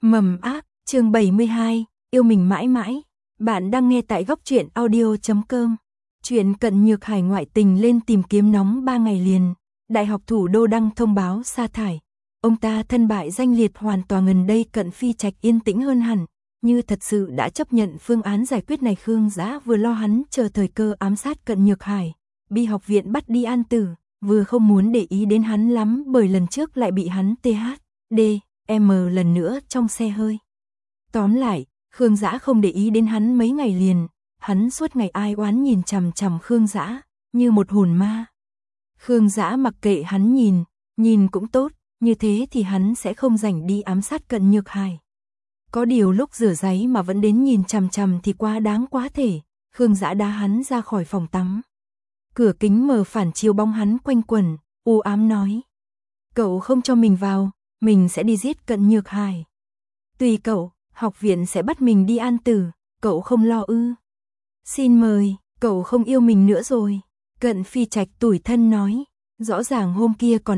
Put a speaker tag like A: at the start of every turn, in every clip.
A: Mầm ác, chương 72, yêu mình mãi mãi. Bạn đang nghe tại góc truyện audio.com. Chuyện Cận Nhược Hải ngoại tình lên tìm kiếm nóng 3 ngày liền. Đại học thủ đô đăng thông báo sa thải. Ông ta thân bại danh liệt hoàn toàn. Gần đây Cận Phi Trạch yên tĩnh hơn hẳn, như thật sự đã chấp nhận phương án giải quyết này. Khương Dã vừa lo hắn chờ thời cơ ám sát Cận Nhược Hải, bị học viện bắt đi an tử, vừa không muốn để ý đến hắn lắm bởi lần trước lại bị hắn THDM lần nữa trong xe hơi. Tóm lại, Khương Dã không để ý đến hắn mấy ngày liền, hắn suốt ngày ai oán nhìn chằm chằm Khương Dã như một hồn ma. Khương Dã mặc kệ hắn nhìn cũng tốt, như thế thì hắn sẽ không rảnh đi ám sát Cận Nhược Hải. Có điều lúc rửa ráy mà vẫn đến nhìn chằm chằm thì quá đáng quá thể. Khương Dã đá hắn ra khỏi phòng tắm. Cửa kính mờ phản chiếu bóng hắn quanh quẩn, u ám nói: "Cậu không cho mình vào, mình sẽ đi giết Cận Nhược Hải. Tùy cậu, học viện sẽ bắt mình đi an tử, cậu không lo ư?" "Xin mời, cậu không yêu mình nữa rồi." Cận Phi Trạch tủi thân nói, rõ ràng hôm kia còn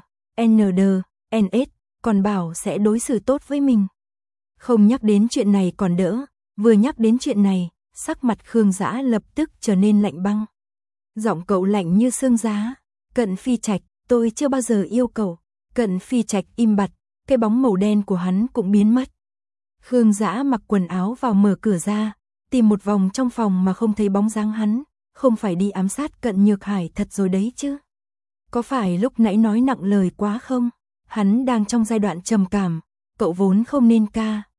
A: NS, còn bảo sẽ đối xử tốt với mình. Không nhắc đến chuyện này còn đỡ, vừa nhắc đến chuyện này, sắc mặt Khương Dã lập tức trở nên lạnh băng. Giọng cậu lạnh như xương giá. "Cận Phi Trạch, tôi chưa bao giờ yêu cậu." Cận Phi Trạch im bặt, cái bóng màu đen của hắn cũng biến mất. Khương Dã mặc quần áo vào mở cửa ra, tìm một vòng trong phòng mà không thấy bóng dáng hắn. Không phải đi ám sát Cận Nhược Hải thật rồi đấy chứ? Có phải lúc nãy nói nặng lời quá không? Hắn đang trong giai đoạn trầm cảm, cậu vốn không nên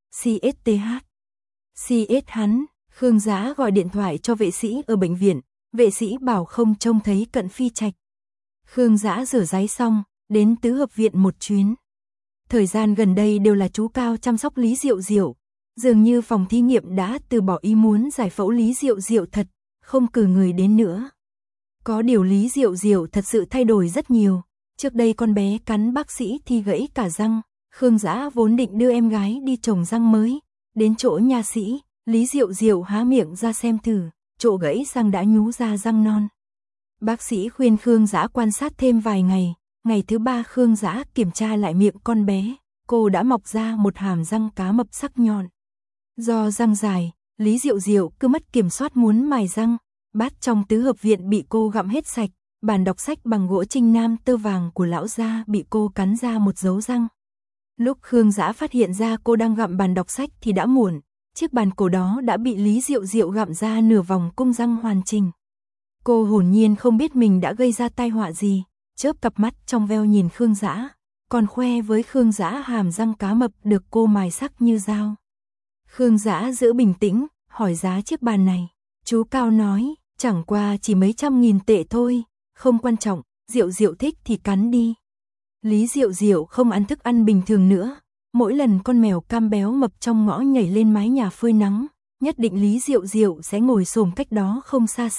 A: CS hắn. Khương Dã gọi điện thoại cho vệ sĩ ở bệnh viện, vệ sĩ bảo không trông thấy Cận Phi Trạch. Khương Dã rửa ráy xong, đến tứ hợp viện một chuyến. Thời gian gần đây đều là chú Cao chăm sóc Lý Diệu Diệu, dường như phòng thí nghiệm đã từ bỏ ý muốn giải phẫu Lý Diệu Diệu thật, không cử người đến nữa. Có điều Lý Diệu Diệu thật sự thay đổi rất nhiều, trước đây con bé cắn bác sĩ thì gãy cả răng, Khương Dã vốn định đưa em gái đi trồng răng mới, đến chỗ nha sĩ, Lý Diệu Diệu há miệng ra xem thử, chỗ gãy răng đã nhú ra răng non. Bác sĩ khuyên Khương Dã quan sát thêm vài ngày, ngày thứ 3 Khương Dã kiểm tra lại miệng con bé, cô đã mọc ra một hàm răng cá mập sắc nhọn. Do răng dài, Lý Diệu Diệu cứ mất kiểm soát muốn mài răng, bát trong tứ hợp viện bị cô gặm hết sạch, bàn đọc sách bằng gỗ Trinh Nam tơ vàng của lão gia bị cô cắn ra một dấu răng. Lúc Khương Dã phát hiện ra cô đang gặm bàn đọc sách thì đã muộn, chiếc bàn cổ đó đã bị Lý Diệu Diệu gặm ra nửa vòng cung răng hoàn chỉnh. Cô hồn nhiên không biết mình đã gây ra tai họa gì, chớp cặp mắt trong veo nhìn Khương Dã, còn khoe với Khương Dã hàm răng cá mập được cô mài sắc như dao. Khương Dã giữ bình tĩnh, hỏi giá chiếc bàn này. Chú Cao nói, chẳng qua chỉ mấy trăm nghìn tệ thôi, không quan trọng, Diệu Diệu thích thì cắn đi. Lý Diệu Diệu không ăn thức ăn bình thường nữa, mỗi lần con mèo cam béo mập trong ngõ nhảy lên mái nhà phơi nắng, nhất định Lý Diệu Diệu sẽ ngồi xổm cách đó không xa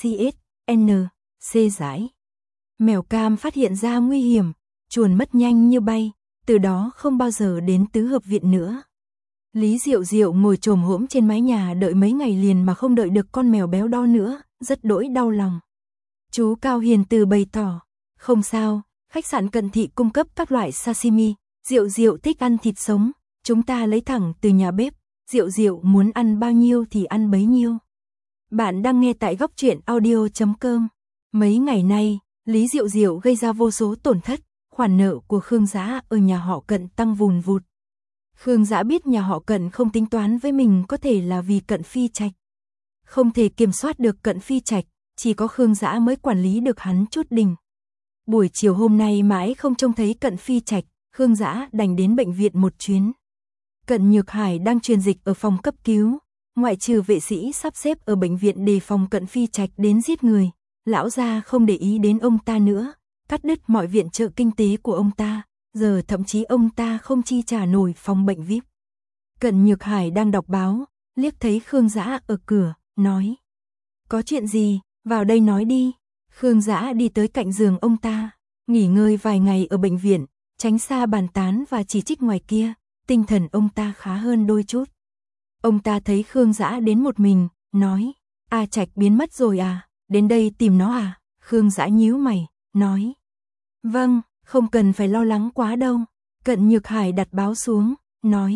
A: CSNC giải. Mèo cam phát hiện ra nguy hiểm, chuồn mất nhanh như bay, từ đó không bao giờ đến tứ hợp viện nữa. Lý Diệu Diệu ngồi chồm hổm trên mái nhà đợi mấy ngày liền mà không đợi được con mèo béo đó nữa, rất đỗi đau lòng. Chú Cao hiền từ bày tỏ, không sao, khách sạn Cận Thị cung cấp các loại sashimi, Diệu Diệu thích ăn thịt sống, chúng ta lấy thẳng từ nhà bếp, Diệu Diệu muốn ăn bao nhiêu thì ăn bấy nhiêu. Bạn đang nghe tại góc truyện audio.com. Mấy ngày nay, Lý Diệu Diệu gây ra vô số tổn thất, khoản nợ của Khương Dã ở nhà họ Cận tăng vùn vụt. Khương Dã biết nhà họ Cận không tính toán với mình có thể là vì Cận Phi Trạch. Không thể kiểm soát được Cận Phi Trạch, chỉ có Khương Dã mới quản lý được hắn chút đỉnh. Buổi chiều hôm nay mãi không trông thấy Cận Phi Trạch, Khương Dã đành đến bệnh viện một chuyến. Cận Nhược Hải đang truyền dịch ở phòng cấp cứu, ngoại trừ vệ sĩ sắp xếp ở bệnh viện đề phòng Cận Phi Trạch đến giết người, lão gia không để ý đến ông ta nữa, cắt đứt mọi viện trợ kinh tế của ông ta, giờ thậm chí ông ta không chi trả nổi phòng bệnh VIP. Cận Nhược Hải đang đọc báo, liếc thấy Khương Dã ở cửa, nói: "Có chuyện gì, vào đây nói đi." Khương Dã đi tới cạnh giường ông ta, nghỉ ngơi vài ngày ở bệnh viện, tránh xa bàn tán và chỉ trích ngoài kia, tinh thần ông ta khá hơn đôi chút. Ông ta thấy Khương Dã đến một mình, nói: "A Trạch biến mất rồi à, đến đây tìm nó à?" Khương Dã nhíu mày, nói: "Vâng, không cần phải lo lắng quá đâu." Cận Nhược Hải đặt báo xuống, nói: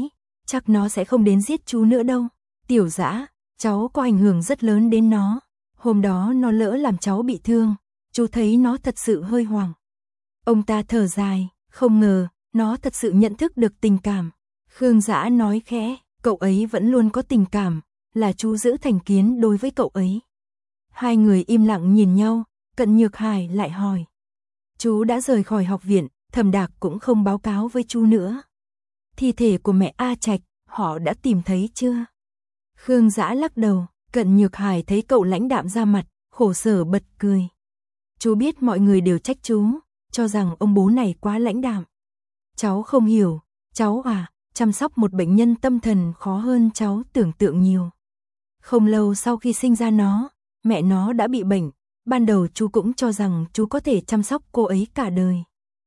A: chắc nó sẽ không đến giết chú nữa đâu. Tiểu Dã, cháu có ảnh hưởng rất lớn đến nó. Hôm đó nó lỡ làm cháu bị thương, chú thấy nó thật sự hơi hoảng. Ông ta thở dài, không ngờ, nó thật sự nhận thức được tình cảm. Khương Dã nói khẽ, cậu ấy vẫn luôn có tình cảm, là chú giữ thành kiến đối với cậu ấy. Hai người im lặng nhìn nhau, Cận Nhược Hải lại hỏi. Chú đã rời khỏi học viện, Thẩm Đạc cũng không báo cáo với chú nữa. Thi thể của mẹ A Trạch, họ đã tìm thấy chưa? Khương Dã lắc đầu, Cận Nhược Hải thấy cậu lãnh đạm ra mặt, khổ sở bật cười. Chú biết mọi người đều trách chú, cho rằng ông bố này quá lãnh đạm. Cháu không hiểu, cháu à, chăm sóc một bệnh nhân tâm thần khó hơn cháu tưởng tượng nhiều. Không lâu sau khi sinh ra nó, mẹ nó đã bị bệnh, ban đầu chú cũng cho rằng chú có thể chăm sóc cô ấy cả đời.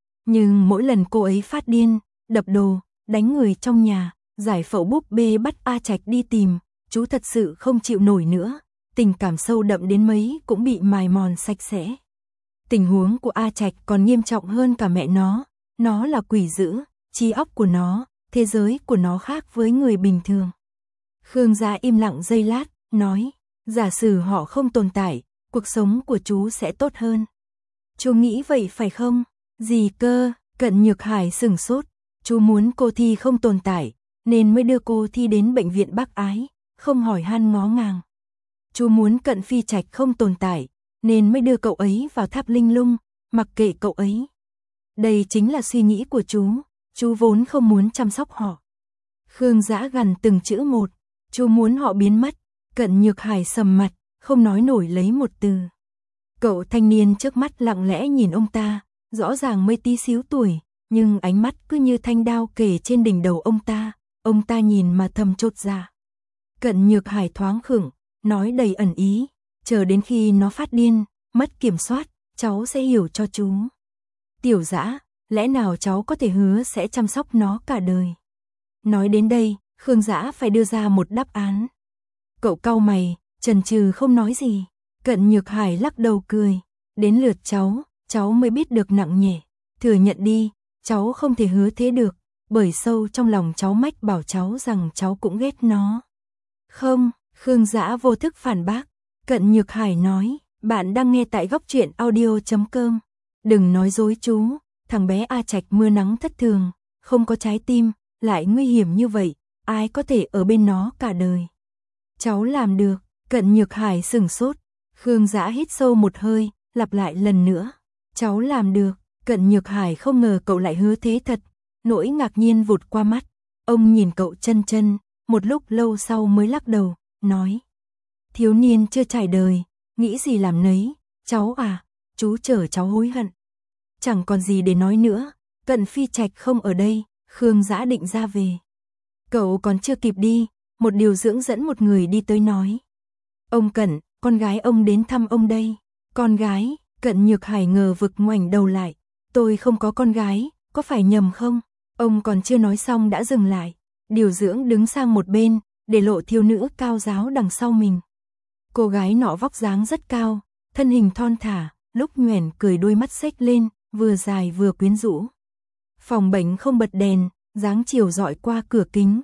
A: Nhưng mỗi lần cô ấy phát điên, đập đồ, đánh người trong nhà, giải phẫu búp bê bắt A Trạch đi tìm, chú thật sự không chịu nổi nữa, tình cảm sâu đậm đến mấy cũng bị mài mòn sạch sẽ. Tình huống của A Trạch còn nghiêm trọng hơn cả mẹ nó là quỷ dữ, trí óc của nó, thế giới của nó khác với người bình thường. Khương Dã im lặng giây lát, nói, giả sử họ không tồn tại, cuộc sống của chú sẽ tốt hơn. Chú nghĩ vậy phải không? Gì cơ? Cận Nhược Hải sửng sốt, chú muốn cô Thi không tồn tại, nên mới đưa cô Thi đến bệnh viện Bác Ái, không hỏi han ngó ngàng. Chú muốn Cận Phi Trạch không tồn tại, nên mới đưa cậu ấy vào tháp linh lung, mặc kệ cậu ấy. Đây chính là suy nghĩ của chú vốn không muốn chăm sóc họ. Khương Dã gằn từng chữ một, chú muốn họ biến mất. Cận Nhược Hải sầm mặt, không nói nổi lấy một từ. Cậu thanh niên trước mắt lặng lẽ nhìn ông ta, rõ ràng mới tí xíu tuổi, nhưng ánh mắt cứ như thanh đao kề trên đỉnh đầu ông ta nhìn mà thầm chột dạ. Cận Nhược Hải thoáng khựng, nói đầy ẩn ý, chờ đến khi nó phát điên, mất kiểm soát, cháu sẽ hiểu cho chú. Tiểu Dã, lẽ nào cháu có thể hứa sẽ chăm sóc nó cả đời? Nói đến đây, Khương Dã phải đưa ra một đáp án. Cậu cau mày, chần chừ không nói gì. Cận Nhược Hải lắc đầu cười, đến lượt cháu mới biết được nặng nhẹ. Thừa nhận đi, cháu không thể hứa thế được, bởi sâu trong lòng cháu mách bảo cháu rằng cháu cũng ghét nó. Không, Khương Dã vô thức phản bác. Cận Nhược Hải nói, bạn đang nghe tại Góc Truyện Audio.com. Đừng nói dối chú, thằng bé A Trạch mưa nắng thất thường, không có trái tim, lại nguy hiểm như vậy, ai có thể ở bên nó cả đời. Cháu làm được. Cận Nhược Hải sửng sốt. Khương Dã hít sâu một hơi, lặp lại lần nữa. Cháu làm được. Cận Nhược Hải không ngờ cậu lại hứa thế thật, nỗi ngạc nhiên vụt qua mắt. Ông nhìn cậu chân, một lúc lâu sau mới lắc đầu, nói. Thiếu niên chưa trải đời, nghĩ gì làm nấy, cháu à, chú chờ cháu hối hận. Chẳng còn gì để nói nữa, Cận Phi Trạch không ở đây, Khương Dã định ra về. Cậu còn chưa kịp đi, một điều dưỡng dẫn một người đi tới nói. Ông Cận, con gái ông đến thăm ông đây. Con gái? Cận Nhược Hải ngờ vực ngoảnh đầu lại. Tôi không có con gái, có phải nhầm không? Ông còn chưa nói xong đã dừng lại. Điều dưỡng đứng sang một bên, để lộ thiếu nữ cao giáo đằng sau mình. Cô gái nọ vóc dáng rất cao, thân hình thon thả, lúc nhoẻn cười đôi mắt xếch lên, vừa dài vừa quyến rũ. Phòng bệnh không bật đèn, dáng chiều dọi qua cửa kính.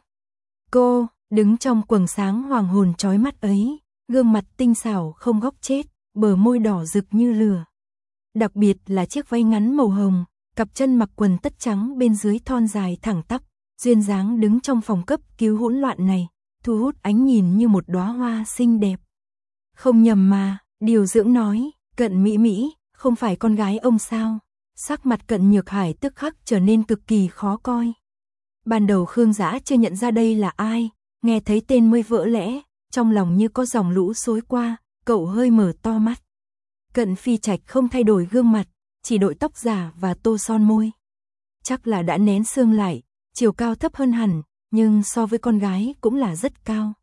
A: Cô đứng trong quầng sáng hoàng hồn chói mắt ấy, gương mặt tinh xảo không góc chết, bờ môi đỏ rực như lửa. Đặc biệt là chiếc váy ngắn màu hồng, cặp chân mặc quần tất trắng bên dưới thon dài thẳng tắp, duyên dáng đứng trong phòng cấp cứu hỗn loạn này, thu hút ánh nhìn như một đóa hoa xinh đẹp. Không nhầm mà, điều dưỡng nói, Cận Mỹ, không phải con gái ông sao? Sắc mặt Cận Nhược Hải tức khắc trở nên cực kỳ khó coi. Ban đầu Khương Dã chưa nhận ra đây là ai, nghe thấy tên mới vỡ lẽ, trong lòng như có dòng lũ xối qua, cậu hơi mở to mắt. Cận Phi Trạch không thay đổi gương mặt, chỉ đội tóc giả và tô son môi. Chắc là đã nén xương lại, chiều cao thấp hơn hẳn, nhưng so với con gái cũng là rất cao.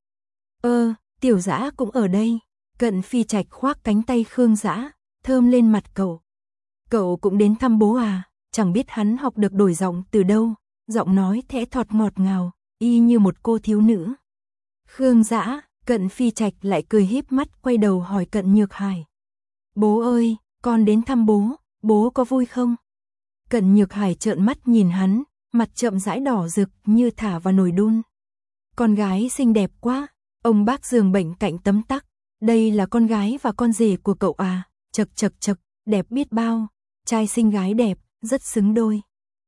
A: Tiểu Dã cũng ở đây. Cận Phi Trạch khoác cánh tay Khương Dã, thơm lên mặt cậu. Cậu cũng đến thăm bố à? Chẳng biết hắn học được đổi giọng từ đâu, giọng nói thẽ thọt ngọt ngào, y như một cô thiếu nữ. Khương Dã, Cận Phi Trạch lại cười híp mắt quay đầu hỏi Cận Nhược Hải. Bố ơi, con đến thăm bố có vui không? Cận Nhược Hải trợn mắt nhìn hắn, mặt chậm rãi đỏ rực như thả vào nồi đun. Con gái xinh đẹp quá. Ông bác giường bệnh cạnh tấm tắc. Đây là con gái và con rể của cậu à? Chật chật chật, đẹp biết bao. Trai xinh gái đẹp, rất xứng đôi.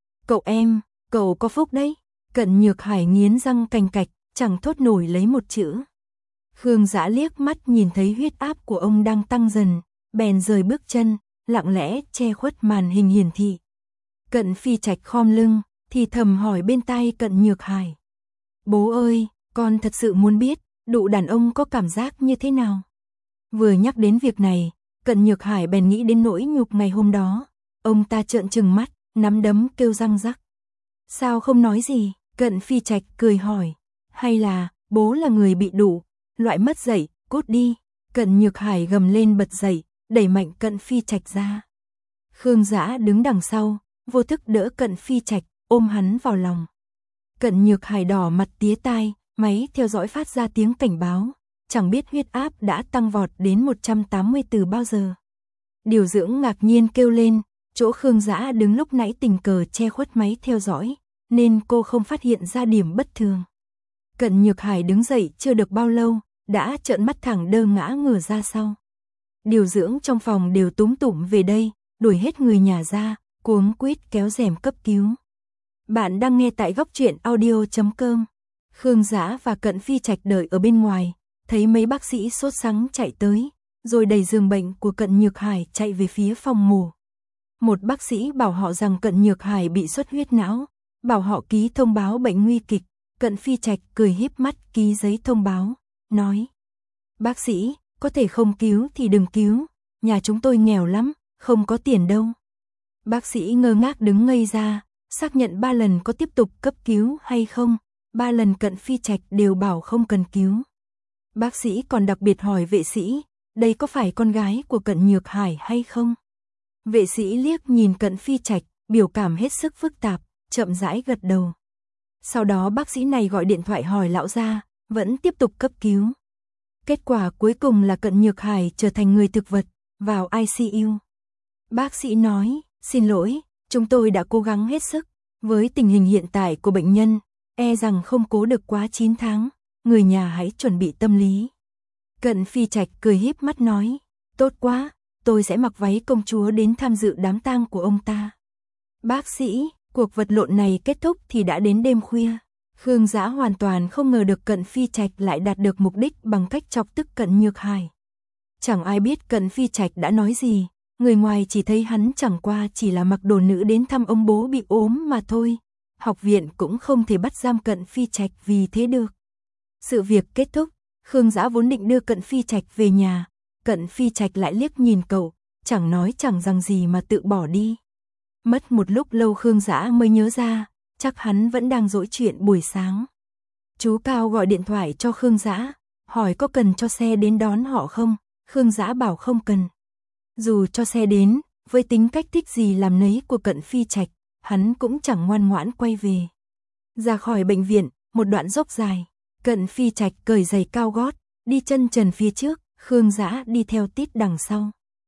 A: Cậu có phúc đấy. Cận Nhược Hải nghiến răng cành cạch, chẳng thốt nổi lấy một chữ. Khương Dã liếc mắt nhìn thấy huyết áp của ông đang tăng dần, bèn rời bước chân, lặng lẽ che khuất màn hình hiển thị. Cận Phi Trạch khom lưng, thì thầm hỏi bên tai Cận Nhược Hải. Bố ơi, con thật sự muốn biết, đụ đàn ông có cảm giác như thế nào? Vừa nhắc đến việc này, Cận Nhược Hải bèn nghĩ đến nỗi nhục ngày hôm đó. Ông ta trợn trừng mắt, nắm đấm kêu răng rắc. Sao không nói gì? Cận Phi Trạch cười hỏi. Hay là, bố là người bị đụ, loại mất dạy, cút đi. Cận Nhược Hải gầm lên bật dậy, đẩy mạnh Cận Phi Trạch ra. Khương Dã đứng đằng sau, vô thức đỡ Cận Phi Trạch, ôm hắn vào lòng. Cận Nhược Hải đỏ mặt tía tai, máy theo dõi phát ra tiếng cảnh báo. Chẳng biết huyết áp đã tăng vọt đến 180 từ bao giờ. Điều dưỡng ngạc nhiên kêu lên, chỗ Khương Dã đứng lúc nãy tình cờ che khuất máy theo dõi, nên cô không phát hiện ra điểm bất thường. Cận Nhược Hải đứng dậy chưa được bao lâu, đã trợn mắt thẳng đơ ngã ngửa ra sau. Điều dưỡng trong phòng đều túm tụm về đây, đuổi hết người nhà ra, cuống quýt kéo rèm cấp cứu. Bạn đang nghe tại góc truyện audio.com. Khương Dã và Cận Phi Trạch đợi ở bên ngoài, thấy mấy bác sĩ sốt sắng chạy tới, rồi đẩy giường bệnh của Cận Nhược Hải chạy về phía phòng mổ. Một bác sĩ bảo họ rằng Cận Nhược Hải bị xuất huyết não, bảo họ ký thông báo bệnh nguy kịch. Cận Phi Trạch cười híp mắt ký giấy thông báo, nói: Bác sĩ, có thể không cứu thì đừng cứu, nhà chúng tôi nghèo lắm, không có tiền đâu. Bác sĩ ngơ ngác đứng ngây ra, xác nhận 3 lần có tiếp tục cấp cứu hay không, 3 lần Cận Phi Trạch đều bảo không cần cứu. Bác sĩ còn đặc biệt hỏi vệ sĩ, đây có phải con gái của Cận Nhược Hải hay không? Vệ sĩ liếc nhìn Cận Phi Trạch, biểu cảm hết sức phức tạp, chậm rãi gật đầu. Sau đó bác sĩ này gọi điện thoại hỏi lão gia, vẫn tiếp tục cấp cứu. Kết quả cuối cùng là Cận Nhược Hải trở thành người thực vật, vào ICU. Bác sĩ nói, xin lỗi, chúng tôi đã cố gắng hết sức, với tình hình hiện tại của bệnh nhân, e rằng không cố được quá 9 tháng, người nhà hãy chuẩn bị tâm lý. Cận Phi Trạch cười híp mắt nói, tốt quá, tôi sẽ mặc váy công chúa đến tham dự đám tang của ông ta. Bác sĩ, cuộc vật lộn này kết thúc thì đã đến đêm khuya. Khương Dã hoàn toàn không ngờ được Cận Phi Trạch lại đạt được mục đích bằng cách chọc tức Cận Nhược Hải. Chẳng ai biết Cận Phi Trạch đã nói gì, người ngoài chỉ thấy hắn chẳng qua chỉ là mặc đồ nữ đến thăm ông bố bị ốm mà thôi. Học viện cũng không thể bắt giam Cận Phi Trạch vì thế được. Sự việc kết thúc, Khương Dã vốn định đưa Cận Phi Trạch về nhà, Cận Phi Trạch lại liếc nhìn cậu, chẳng nói chẳng rằng gì mà tự bỏ đi. Mất một lúc lâu Khương Dã mới nhớ ra, chắc hắn vẫn đang dỗi chuyện buổi sáng. Chú Cao gọi điện thoại cho Khương Dã, hỏi có cần cho xe đến đón họ không, Khương Dã bảo không cần. Dù cho xe đến, với tính cách thích gì làm nấy của Cận Phi Trạch, hắn cũng chẳng ngoan ngoãn quay về. Ra khỏi bệnh viện, một đoạn dốc dài, Cận Phi Trạch cởi giày cao gót, đi chân trần phía trước, Khương Dã đi theo tít đằng sau.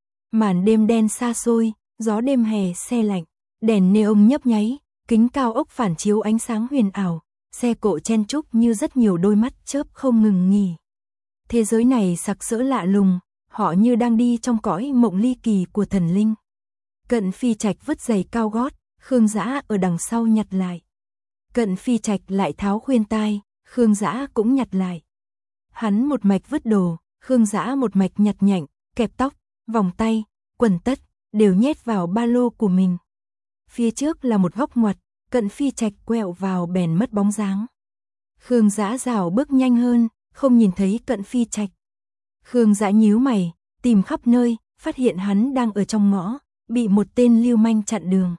A: Màn đêm đen xa xôi, gió đêm hè se lạnh, đèn neon nhấp nháy, kính cao ốc phản chiếu ánh sáng huyền ảo, xe cộ chen chúc như rất nhiều đôi mắt chớp không ngừng nghỉ. Thế giới này sặc sỡ lạ lùng, họ như đang đi trong cõi mộng ly kỳ của thần linh. Cận Phi Trạch vứt giày cao gót, Khương Dã ở đằng sau nhặt lại. Cận Phi Trạch lại tháo khuyên tai, Khương Dã cũng nhặt lại. Hắn một mạch vứt đồ, Khương Dã một mạch nhặt nhạnh, kẹp tóc, vòng tay, quần tất, đều nhét vào ba lô của mình. Phía trước là một góc ngoặt, Cận Phi Trạch quẹo vào bèn mất bóng dáng. Khương Dã rảo bước nhanh hơn, không nhìn thấy Cận Phi Trạch. Khương Dã nhíu mày, tìm khắp nơi, phát hiện hắn đang ở trong ngõ, bị một tên lưu manh chặn đường.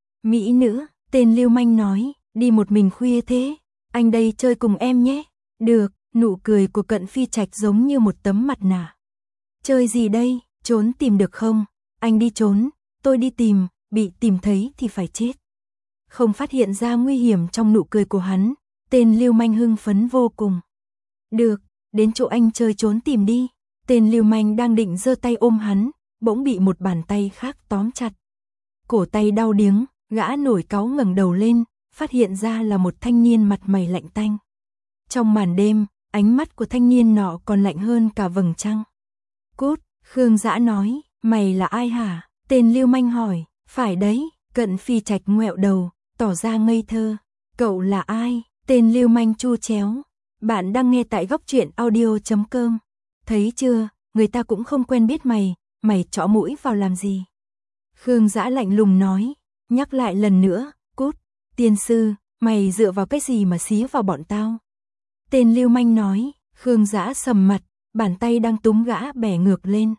A: Mỹ nữ, tên lưu manh nói, đi một mình khuya thế, anh đây chơi cùng em nhé. Được, nụ cười của Cận Phi Trạch giống như một tấm mặt nạ. Chơi gì đây, trốn tìm được không? Anh đi trốn, tôi đi tìm, bị tìm thấy thì phải chết. Không phát hiện ra nguy hiểm trong nụ cười của hắn, tên lưu manh hưng phấn vô cùng. Được, đến chỗ anh chơi trốn tìm đi. Tên lưu manh đang định giơ tay ôm hắn, bỗng bị một bàn tay khác tóm chặt. Cổ tay đau điếng, gã nổi cáu ngẩng đầu lên, phát hiện ra là một thanh niên mặt mày lạnh tanh. Trong màn đêm, ánh mắt của thanh niên nọ còn lạnh hơn cả vầng trăng. Cút, Khương Dã nói, mày là ai hả? Tên lưu manh hỏi, phải đấy, Cận Phi Trạch ngoẹo đầu, tỏ ra ngây thơ. Cậu là ai? Tên lưu manh chu chéo. Bạn đang nghe tại góc truyện audio.com. Thấy chưa, người ta cũng không quen biết mày, mày chõ mũi vào làm gì? Khương Dã lạnh lùng nói, nhắc lại lần nữa, cút. Tiên sư, mày dựa vào cái gì mà xía vào bọn tao? Tên lưu manh nói, Khương Dã sầm mặt, bàn tay đang túm gã bẻ ngược lên.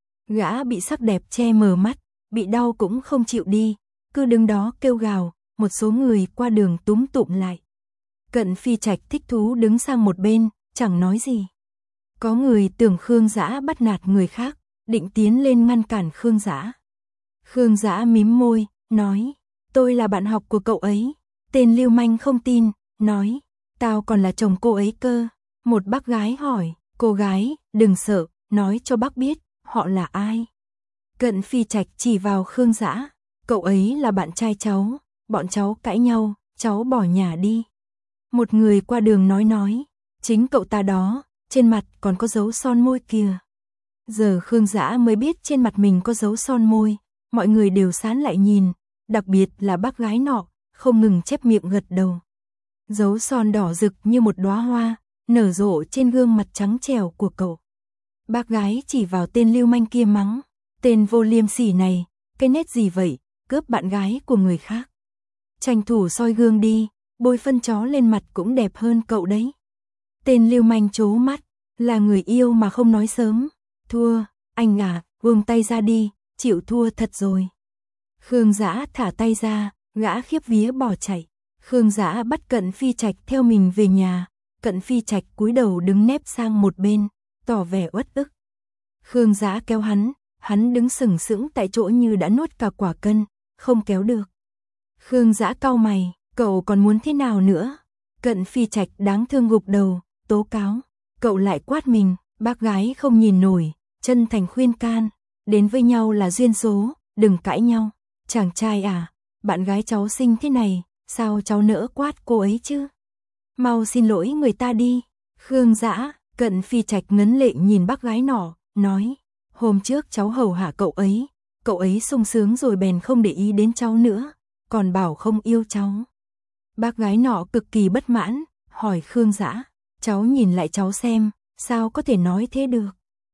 A: Gã bị sắc đẹp che mờ mắt, bị đau cũng không chịu đi, cứ đứng đó kêu gào, một số người qua đường túm tụm lại. Cận Phi Trạch thích thú đứng sang một bên, chẳng nói gì. Có người tưởng Khương Dã bắt nạt người khác, định tiến lên ngăn cản Khương Dã. Khương Dã mím môi, nói, tôi là bạn học của cậu ấy. Tên lưu manh không tin, nói, tao còn là chồng cô ấy cơ. Một bác gái hỏi, cô gái, đừng sợ, nói cho bác biết, họ là ai. Cận Phi Trạch chỉ vào Khương Dã, cậu ấy là bạn trai cháu, bọn cháu cãi nhau, cháu bỏ nhà đi. Một người qua đường nói, chính cậu ta đó, trên mặt còn có dấu son môi kìa. Giờ Khương Dã mới biết trên mặt mình có dấu son môi, mọi người đều sán lại nhìn, đặc biệt là bác gái nọ, không ngừng chép miệng gật đầu. Dấu son đỏ rực như một đóa hoa, nở rộ trên gương mặt trắng trẻo của cậu. Bác gái chỉ vào tên lưu manh kia mắng, tên vô liêm sỉ này, cái nét gì vậy, cướp bạn gái của người khác. Tranh thủ soi gương đi, bôi phân chó lên mặt cũng đẹp hơn cậu đấy. Tên lưu manh trố mắt, là người yêu mà không nói sớm. Thua, anh à, buông tay ra đi, chịu thua thật rồi. Khương Dã thả tay ra, gã khiếp vía bỏ chạy. Khương Dã bắt Cận Phi Trạch theo mình về nhà. Cận Phi Trạch cúi đầu đứng nép sang một bên, tỏ vẻ uất ức. Khương Dã kéo hắn đứng sừng sững tại chỗ như đã nuốt cả quả cân, không kéo được. Khương Dã cau mày, cậu còn muốn thế nào nữa? Cận Phi Trạch đáng thương gục đầu, tố cáo. Cậu lại quát mình, bác gái không nhìn nổi, chân thành khuyên can, đến với nhau là duyên số, đừng cãi nhau. Chàng trai à, bạn gái cháu xinh thế này, sao cháu nỡ quát cô ấy chứ? Mau xin lỗi người ta đi. Khương Dã, Cận Phi Trạch ngấn lệ nhìn bác gái nọ, nói, hôm trước cháu hầu hạ cậu ấy sung sướng rồi bèn không để ý đến cháu nữa, còn bảo không yêu cháu. Bác gái nọ cực kỳ bất mãn, hỏi Khương Dã, cháu nhìn lại cháu xem, sao có thể nói thế được?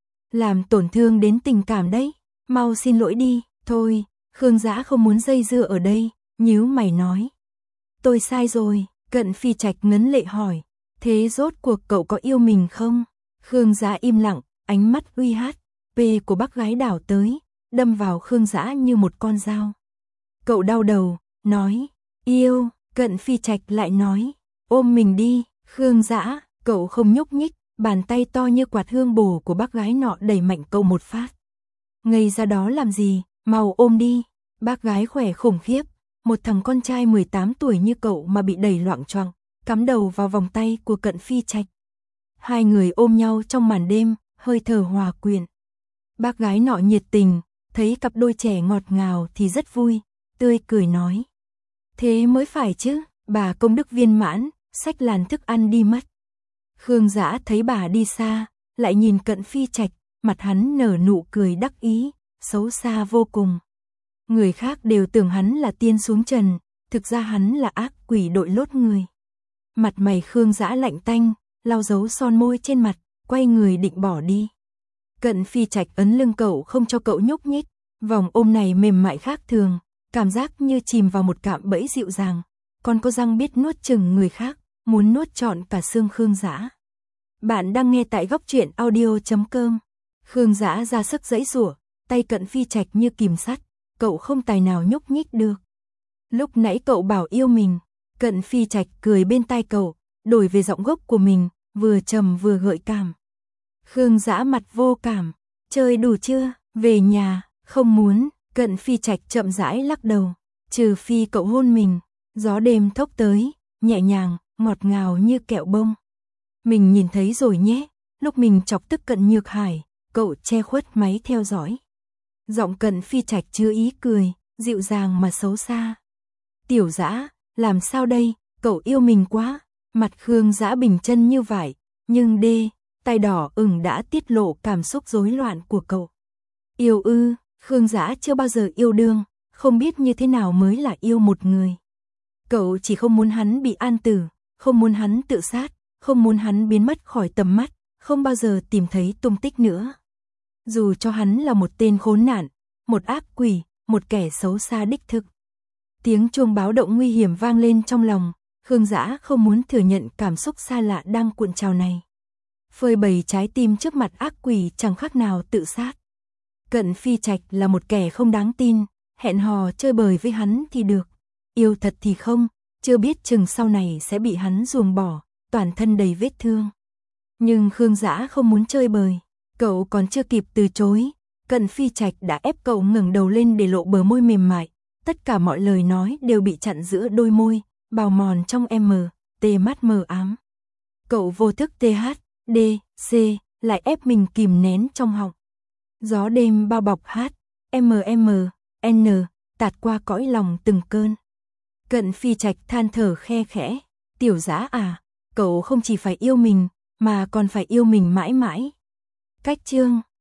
A: Làm tổn thương đến tình cảm đấy, mau xin lỗi đi. Thôi, Khương Dã không muốn dây dưa ở đây, nhíu mày nói. Tôi sai rồi. Cận Phi Trạch ngấn lệ hỏi, thế rốt cuộc cậu có yêu mình không? Khương Dã im lặng, ánh mắt uy hát, p của bác gái đảo tới, đâm vào Khương Dã như một con dao. Cậu đau đầu, nói, yêu. Cận Phi Trạch lại nói, ôm mình đi. Khương Dã, cậu không nhúc nhích, bàn tay to như quạt hương bổ của bác gái nọ đẩy mạnh cậu một phát. Ngây ra đó làm gì, mau ôm đi. Bác gái khỏe khủng khiếp, một thằng con trai 18 tuổi như cậu mà bị đẩy loạng choạng, cắm đầu vào vòng tay của Cận Phi Trạch. Hai người ôm nhau trong màn đêm, hơi thở hòa quyện. Bác gái nọ nhiệt tình, thấy cặp đôi trẻ ngọt ngào thì rất vui, tươi cười nói. Thế mới phải chứ, bà công đức viên mãn, xách làn thức ăn đi mất. Khương Dã thấy bà đi xa, lại nhìn Cận Phi Trạch, mặt hắn nở nụ cười đắc ý, xấu xa vô cùng. Người khác đều tưởng hắn là tiên xuống trần, thực ra hắn là ác quỷ đội lốt người. Mặt mày Khương Dã lạnh tanh, lau dấu son môi trên mặt, quay người định bỏ đi. Cận Phi Trạch ấn lưng cậu không cho cậu nhúc nhích, vòng ôm này mềm mại khác thường, cảm giác như chìm vào một cạm bẫy dịu dàng, còn có răng biết nuốt chừng người khác, muốn nuốt trọn cả xương Khương Dã. Bạn đang nghe tại góc truyện audio.com. Khương Dã ra sức giãy giụa, tay Cận Phi Trạch như kìm sắt, cậu không tài nào nhúc nhích được. Lúc nãy cậu bảo yêu mình, Cận Phi Trạch cười bên tai cậu, đổi về giọng gốc của mình, vừa trầm vừa gợi cảm. Khương Dã mặt vô cảm, chơi đủ chưa, về nhà, không muốn. Cận Phi Trạch chậm rãi lắc đầu, trừ phi cậu hôn mình. Gió đêm thốc tới, nhẹ nhàng, ngọt ngào như kẹo bông. Mình nhìn thấy rồi nhé, lúc mình chọc tức Cận Nhược Hải, cậu che khuất máy theo dõi. Giọng Cận Phi Trạch chứa ý cười, dịu dàng mà xấu xa. Tiểu Dã, làm sao đây, cậu yêu mình quá. Mặt Khương Dã bình chân như vậy, nhưng tay đỏ ửng đã tiết lộ cảm xúc rối loạn của cậu. Yêu ư? Khương Dã chưa bao giờ yêu đương, không biết như thế nào mới là yêu một người. Cậu chỉ không muốn hắn bị an tử, không muốn hắn tự sát, không muốn hắn biến mất khỏi tầm mắt, không bao giờ tìm thấy tung tích nữa. Dù cho hắn là một tên khốn nạn, một ác quỷ, một kẻ xấu xa đích thực. Tiếng chuông báo động nguy hiểm vang lên trong lòng, Khương Dã không muốn thừa nhận cảm xúc xa lạ đang cuộn trào này. Phơi bày trái tim trước mặt ác quỷ chẳng khác nào tự sát. Cận Phi Trạch là một kẻ không đáng tin, hẹn hò chơi bời với hắn thì được, yêu thật thì không, chưa biết chừng sau này sẽ bị hắn ruồng bỏ, toàn thân đầy vết thương. Nhưng Khương Dã không muốn chơi bời, cậu còn chưa kịp từ chối, Cận Phi Trạch đã ép cậu ngẩng đầu lên để lộ bờ môi mềm mại, tất cả mọi lời nói đều bị chặn giữa đôi môi, bào mòn trong mắt mờ ám. Cậu vô thức THDC lại ép mình kìm nén trong họng. Gió đêm bao bọc HMMN tạt qua cõi lòng từng cơn. Cận Phi Trạch than thở khe khẽ, Tiểu Dã à, cậu không chỉ phải yêu mình, mà còn phải yêu mình mãi mãi. Cách chương